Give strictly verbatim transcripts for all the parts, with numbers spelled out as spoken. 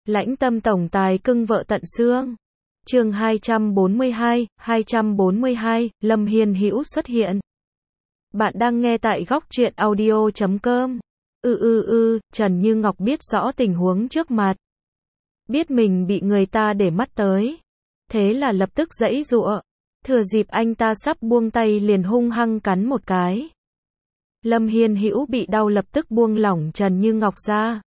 Lãnh tâm tổng tài cưng vợ tận xương. Chương hai trăm bốn mươi hai, hai trăm bốn mươi hai, Lâm Hiên Hữu xuất hiện. Bạn đang nghe tại góc truyện audio chấm com. Ư ư ư, Trần Như Ngọc biết rõ tình huống trước mặt. Biết mình bị người ta để mắt tới. Thế là lập tức giãy giụa. Thừa dịp anh ta sắp buông tay liền hung hăng cắn một cái. Lâm Hiên Hữu bị đau lập tức buông lỏng Trần Như Ngọc ra.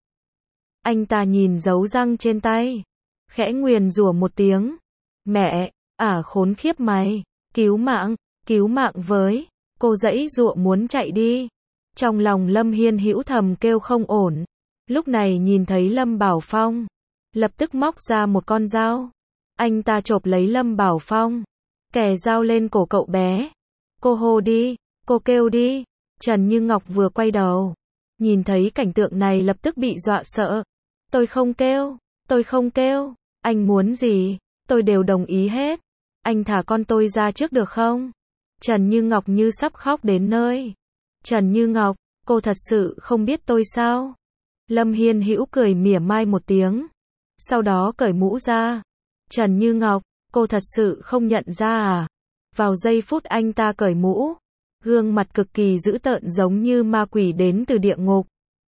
Anh ta nhìn dấu răng trên tay. Khẽ nguyền rủa một tiếng. Mẹ, ả khốn khiếp mày. Cứu mạng, cứu mạng với. Cô giãy giụa muốn chạy đi. Trong lòng Lâm Hiên Hữu thầm kêu không ổn. Lúc này nhìn thấy Lâm Bảo Phong. Lập tức móc ra một con dao. Anh ta chộp lấy Lâm Bảo Phong. Kè dao lên cổ cậu bé. Cô hô đi, cô kêu đi. Trần Như Ngọc vừa quay đầu. Nhìn thấy cảnh tượng này lập tức bị dọa sợ. Tôi không kêu, tôi không kêu. Anh muốn gì, tôi đều đồng ý hết. Anh thả con tôi ra trước được không? Trần Như Ngọc như sắp khóc đến nơi. Trần Như Ngọc, cô thật sự không biết tôi sao? Lâm Hiên Hữu cười mỉa mai một tiếng. Sau đó cởi mũ ra. Trần Như Ngọc, cô thật sự không nhận ra à? Vào giây phút anh ta cởi mũ, gương mặt cực kỳ dữ tợn giống như ma quỷ đến từ địa ngục.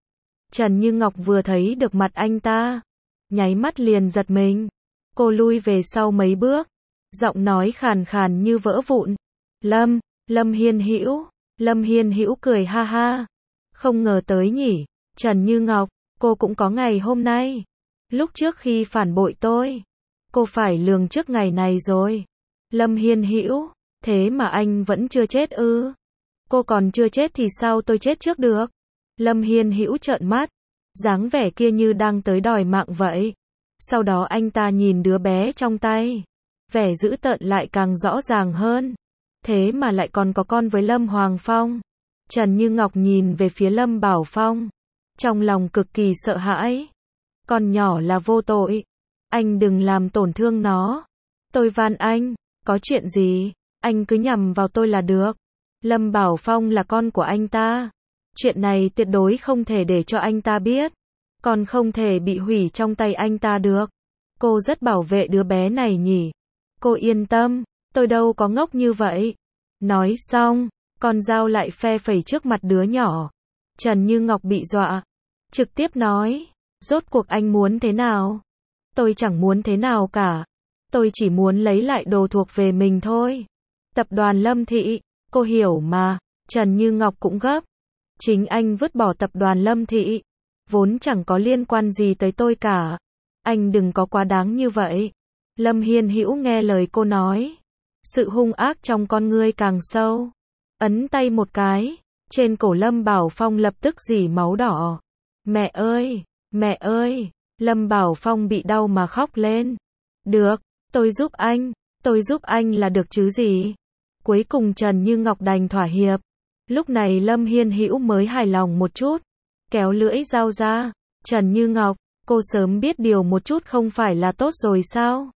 Trần Như Ngọc vừa thấy được mặt anh ta, nháy mắt liền giật mình. Cô lui về sau mấy bước, giọng nói khàn khàn như vỡ vụn. Lâm, Lâm Hiên Hữu. Lâm Hiên Hữu cười ha ha. Không ngờ tới nhỉ, Trần Như Ngọc, cô cũng có ngày hôm nay. Lúc trước khi phản bội tôi, cô phải lường trước ngày này rồi. Lâm Hiên Hữu, thế mà anh vẫn chưa chết ư? Cô còn chưa chết thì sao tôi chết trước được? Lâm Hiên Hữu trợn mắt, dáng vẻ kia như đang tới đòi mạng vậy. Sau đó anh ta nhìn đứa bé trong tay, vẻ dữ tợn lại càng rõ ràng hơn. Thế mà lại còn có con với Lâm Hoàng Phong. Trần Như Ngọc nhìn về phía Lâm Bảo Phong, trong lòng cực kỳ sợ hãi. Con nhỏ là vô tội, anh đừng làm tổn thương nó. Tôi van anh, có chuyện gì, anh cứ nhằm vào tôi là được. Lâm Bảo Phong là con của anh ta. Chuyện này tuyệt đối không thể để cho anh ta biết. Còn không thể bị hủy trong tay anh ta được. Cô rất bảo vệ đứa bé này nhỉ. Cô yên tâm, tôi đâu có ngốc như vậy. Nói xong, con dao lại phe phẩy trước mặt đứa nhỏ. Trần Như Ngọc bị dọa. Trực tiếp nói, rốt cuộc anh muốn thế nào? Tôi chẳng muốn thế nào cả. Tôi chỉ muốn lấy lại đồ thuộc về mình thôi. Tập đoàn Lâm Thị, cô hiểu mà. Trần Như Ngọc cũng gấp. Chính anh vứt bỏ tập đoàn Lâm Thị. Vốn chẳng có liên quan gì tới tôi cả. Anh đừng có quá đáng như vậy. Lâm Hiên Hữu nghe lời cô nói. Sự hung ác trong con ngươi càng sâu. Ấn tay một cái. Trên cổ Lâm Bảo Phong lập tức rỉ máu đỏ. Mẹ ơi, mẹ ơi. Lâm Bảo Phong bị đau mà khóc lên. Được, tôi giúp anh. Tôi giúp anh là được chứ gì. Cuối cùng Trần Như Ngọc đành thỏa hiệp. Lúc này Lâm Hiên Hữu mới hài lòng một chút. Kéo lưỡi dao ra. Trần Như Ngọc, cô sớm biết điều một chút không phải là tốt rồi sao?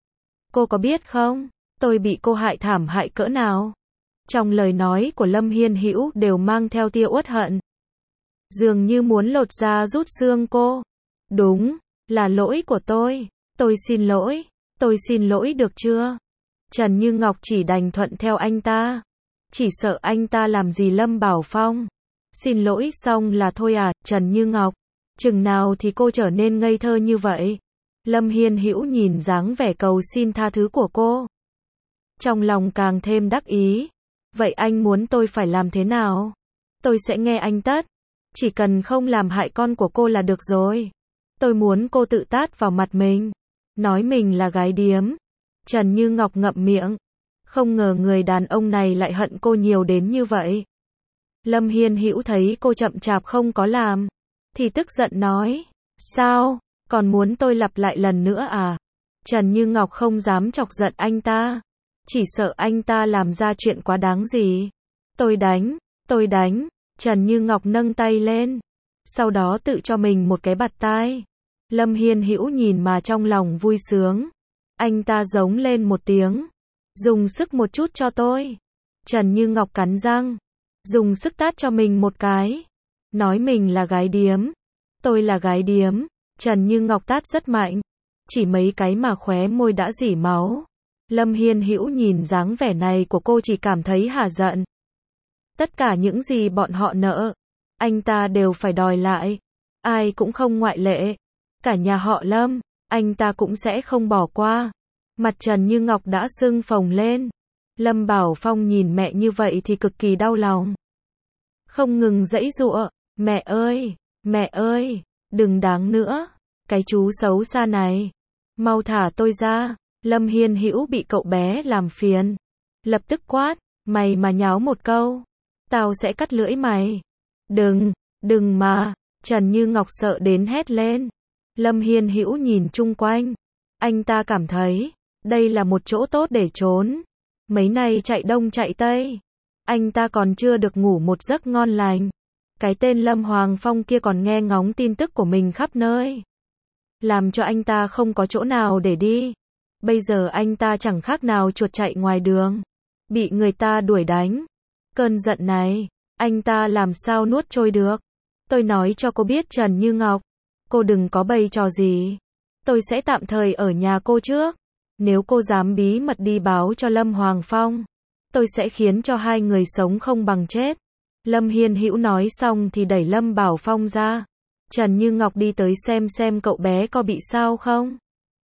Cô có biết không, tôi bị cô hại thảm hại cỡ nào? Trong lời nói của Lâm Hiên Hữu đều mang theo tia uất hận. Dường như muốn lột da rút xương cô. Đúng, là lỗi của tôi. Tôi xin lỗi. Tôi xin lỗi được chưa? Trần Như Ngọc chỉ đành thuận theo anh ta. Chỉ sợ anh ta làm gì Lâm Bảo Phong. Xin lỗi xong là thôi à, Trần Như Ngọc. Chừng nào thì cô trở nên ngây thơ như vậy? Lâm Hiên Hữu nhìn dáng vẻ cầu xin tha thứ của cô. Trong lòng càng thêm đắc ý. Vậy anh muốn tôi phải làm thế nào? Tôi sẽ nghe anh tất. Chỉ cần không làm hại con của cô là được rồi. Tôi muốn cô tự tát vào mặt mình. Nói mình là gái điếm. Trần Như Ngọc ngậm miệng. Không ngờ người đàn ông này lại hận cô nhiều đến như vậy. Lâm Hiên Hữu thấy cô chậm chạp không có làm. Thì tức giận nói. Sao, còn muốn tôi lặp lại lần nữa à? Trần Như Ngọc không dám chọc giận anh ta. Chỉ sợ anh ta làm ra chuyện quá đáng gì. Tôi đánh, tôi đánh. Trần Như Ngọc nâng tay lên. Sau đó tự cho mình một cái bạt tai. Lâm Hiên Hữu nhìn mà trong lòng vui sướng. Anh ta giống lên một tiếng. Dùng sức một chút cho tôi. Trần Như Ngọc cắn răng. Dùng sức tát cho mình một cái. Nói mình là gái điếm. Tôi là gái điếm. Trần Như Ngọc tát rất mạnh. Chỉ mấy cái mà khóe môi đã rỉ máu. Lâm Hiên Hữu nhìn dáng vẻ này của cô chỉ cảm thấy hả giận. Tất cả những gì bọn họ nợ, anh ta đều phải đòi lại. Ai cũng không ngoại lệ. Cả nhà họ Lâm, anh ta cũng sẽ không bỏ qua. Mặt Trần Như Ngọc đã sưng phồng lên. Lâm Bảo Phong nhìn mẹ như vậy thì cực kỳ đau lòng. Không ngừng giãy giụa, mẹ ơi, mẹ ơi, đừng đáng nữa. Cái chú xấu xa này, mau thả tôi ra. Lâm Hiên Hữu bị cậu bé làm phiền. Lập tức quát, mày mà nháo một câu, tao sẽ cắt lưỡi mày. Đừng, đừng mà. Trần Như Ngọc sợ đến hét lên. Lâm Hiên Hữu nhìn chung quanh. Anh ta cảm thấy, đây là một chỗ tốt để trốn. Mấy nay chạy đông chạy tây. Anh ta còn chưa được ngủ một giấc ngon lành. Cái tên Lâm Hoàng Phong kia còn nghe ngóng tin tức của mình khắp nơi. Làm cho anh ta không có chỗ nào để đi. Bây giờ anh ta chẳng khác nào chuột chạy ngoài đường. Bị người ta đuổi đánh. Cơn giận này, anh ta làm sao nuốt trôi được. Tôi nói cho cô biết Trần Như Ngọc, cô đừng có bày trò gì. Tôi sẽ tạm thời ở nhà cô trước. Nếu cô dám bí mật đi báo cho Lâm Hoàng Phong, tôi sẽ khiến cho hai người sống không bằng chết. Lâm Hiên Hữu nói xong thì đẩy Lâm Bảo Phong ra. Trần Như Ngọc đi tới xem xem cậu bé có bị sao không.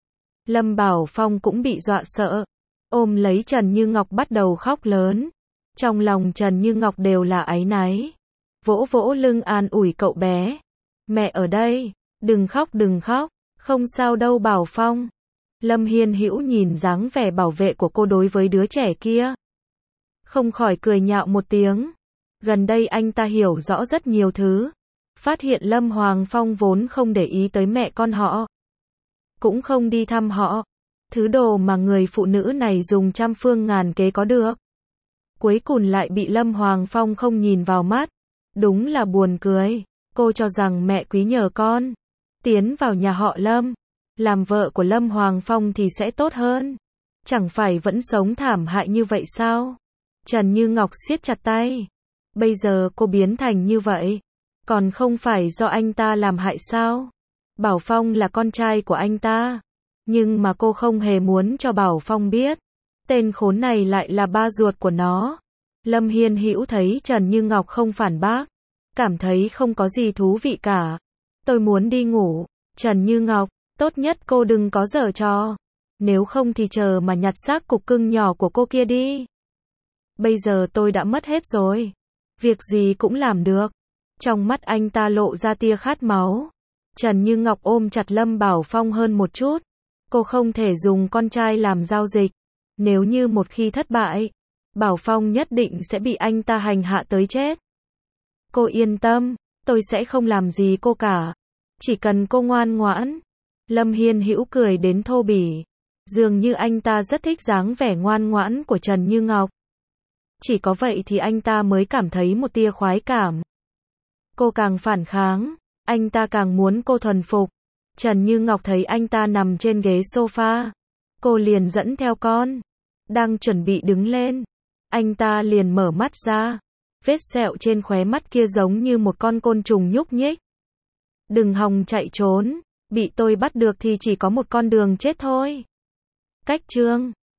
Lâm Bảo Phong cũng bị dọa sợ. Ôm lấy Trần Như Ngọc bắt đầu khóc lớn. Trong lòng Trần Như Ngọc đều là áy náy. Vỗ vỗ lưng an ủi cậu bé. Mẹ ở đây, đừng khóc đừng khóc, không sao đâu Bảo Phong. Lâm Hiên Hữu nhìn dáng vẻ bảo vệ của cô đối với đứa trẻ kia. Không khỏi cười nhạo một tiếng. Gần đây anh ta hiểu rõ rất nhiều thứ. Phát hiện Lâm Hoàng Phong vốn không để ý tới mẹ con họ. Cũng không đi thăm họ. Thứ đồ mà người phụ nữ này dùng trăm phương ngàn kế có được. Cuối cùng lại bị Lâm Hoàng Phong không nhìn vào mắt. Đúng là buồn cười. Cô cho rằng mẹ quý nhờ con tiến vào nhà họ Lâm, làm vợ của Lâm Hoàng Phong thì sẽ tốt hơn. Chẳng phải vẫn sống thảm hại như vậy sao? Trần Như Ngọc siết chặt tay. Bây giờ cô biến thành như vậy, còn không phải do anh ta làm hại sao? Bảo Phong là con trai của anh ta. Nhưng mà cô không hề muốn cho Bảo Phong biết. Tên khốn này lại là ba ruột của nó. Lâm Hiên Hữu thấy Trần Như Ngọc không phản bác. Cảm thấy không có gì thú vị cả. Tôi muốn đi ngủ. Trần Như Ngọc, tốt nhất cô đừng có giở trò. Nếu không thì chờ mà nhặt xác cục cưng nhỏ của cô kia đi. Bây giờ tôi đã mất hết rồi. Việc gì cũng làm được. Trong mắt anh ta lộ ra tia khát máu. Trần Như Ngọc ôm chặt Lâm Bảo Phong hơn một chút. Cô không thể dùng con trai làm giao dịch. Nếu như một khi thất bại, Bảo Phong nhất định sẽ bị anh ta hành hạ tới chết. Cô yên tâm, tôi sẽ không làm gì cô cả. Chỉ cần cô ngoan ngoãn. Lâm Hiên Hữu cười đến thô bỉ. Dường như anh ta rất thích dáng vẻ ngoan ngoãn của Trần Như Ngọc. Chỉ có vậy thì anh ta mới cảm thấy một tia khoái cảm. Cô càng phản kháng, anh ta càng muốn cô thuần phục. Trần Như Ngọc thấy anh ta nằm trên ghế sofa. Cô liền dẫn theo con. Đang chuẩn bị đứng lên. Anh ta liền mở mắt ra. Vết sẹo trên khóe mắt kia giống như một con côn trùng nhúc nhích. Đừng hòng chạy trốn. Bị tôi bắt được thì chỉ có một con đường chết thôi. Cách chương